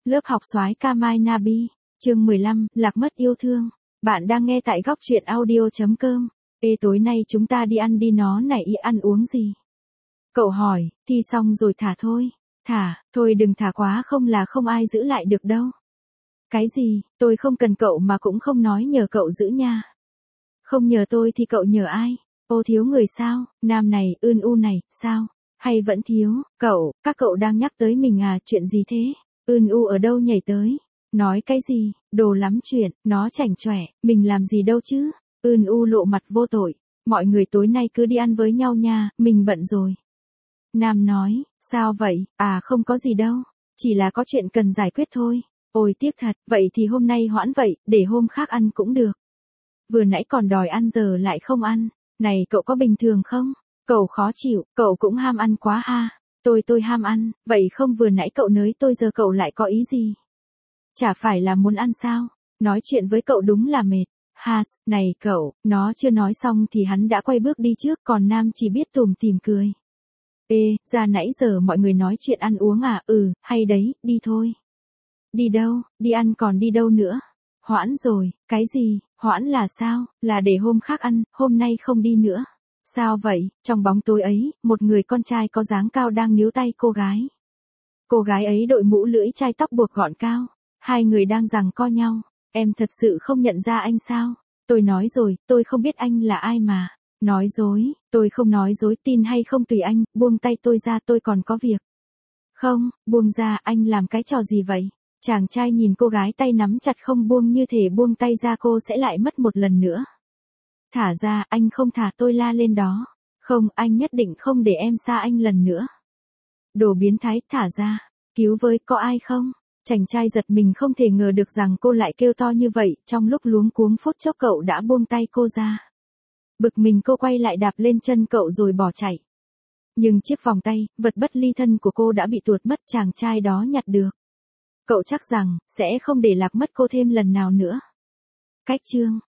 Lớp học soái ca Mai Nabi, chương 15, lạc mất yêu thương. Bạn đang nghe tại góc truyện audio.com. Ê tối nay chúng ta đi ăn đi nó này ý ăn uống gì? Cậu hỏi, thi xong rồi thả thôi. Thả, thôi đừng thả quá không là không ai giữ lại được đâu. Cái gì, tôi không cần cậu mà cũng không nói nhờ cậu giữ nha. Không nhờ tôi thì cậu nhờ ai? Ô thiếu người sao, nam này, u này, sao? Hay vẫn thiếu, các cậu đang nhắc tới mình à, chuyện gì thế? U ở đâu nhảy tới? Nói cái gì, đồ lắm chuyện, nó chảnh chọe, mình làm gì đâu chứ? U lộ mặt vô tội, mọi người tối nay cứ đi ăn với nhau nha, mình bận rồi. Nam nói, sao vậy, à không có gì đâu, chỉ là có chuyện cần giải quyết thôi. Ôi tiếc thật, vậy thì hôm nay hoãn vậy, để hôm khác ăn cũng được. Vừa nãy còn đòi ăn giờ lại không ăn, này cậu có bình thường không? Cậu khó chịu, cậu cũng ham ăn quá ha. Tôi ham ăn, vậy không vừa nãy cậu nới tôi giờ cậu lại có ý gì? Chả phải là muốn ăn sao? Nói chuyện với cậu đúng là mệt. Này cậu, nó chưa nói xong thì hắn đã quay bước đi trước còn Nam chỉ biết tủm tỉm cười. Ê, ra nãy giờ mọi người nói chuyện ăn uống à, hay đấy, đi thôi. Đi đâu, đi ăn còn đi đâu nữa? Hoãn rồi, cái gì, hoãn là sao, là để hôm khác ăn, hôm nay không đi nữa. Sao vậy, trong bóng tối ấy, một người con trai có dáng cao đang níu tay cô gái. Cô gái ấy đội mũ lưỡi chai tóc buộc gọn cao. Hai người đang giằng co nhau. Em thật sự không nhận ra anh sao? Tôi nói rồi, tôi không biết anh là ai mà. Nói dối, tôi không nói dối, tin hay không tùy anh, buông tay tôi ra, tôi còn có việc. Không, buông ra, anh làm cái trò gì vậy? Chàng trai nhìn cô gái tay nắm chặt không buông như thể buông tay ra cô sẽ lại mất một lần nữa. Thả ra, anh không thả, tôi la lên đó. Không, anh nhất định không để em xa anh lần nữa. Đồ biến thái, thả ra. Cứu với, có ai không? Chàng trai giật mình không thể ngờ được rằng cô lại kêu to như vậy, trong lúc luống cuống phút chốc cậu đã buông tay cô ra. Bực mình cô quay lại đạp lên chân cậu rồi bỏ chạy. Nhưng chiếc vòng tay, vật bất ly thân của cô đã bị tuột mất, chàng trai đó nhặt được. Cậu chắc rằng, sẽ không để lạc mất cô thêm lần nào nữa. Cách chương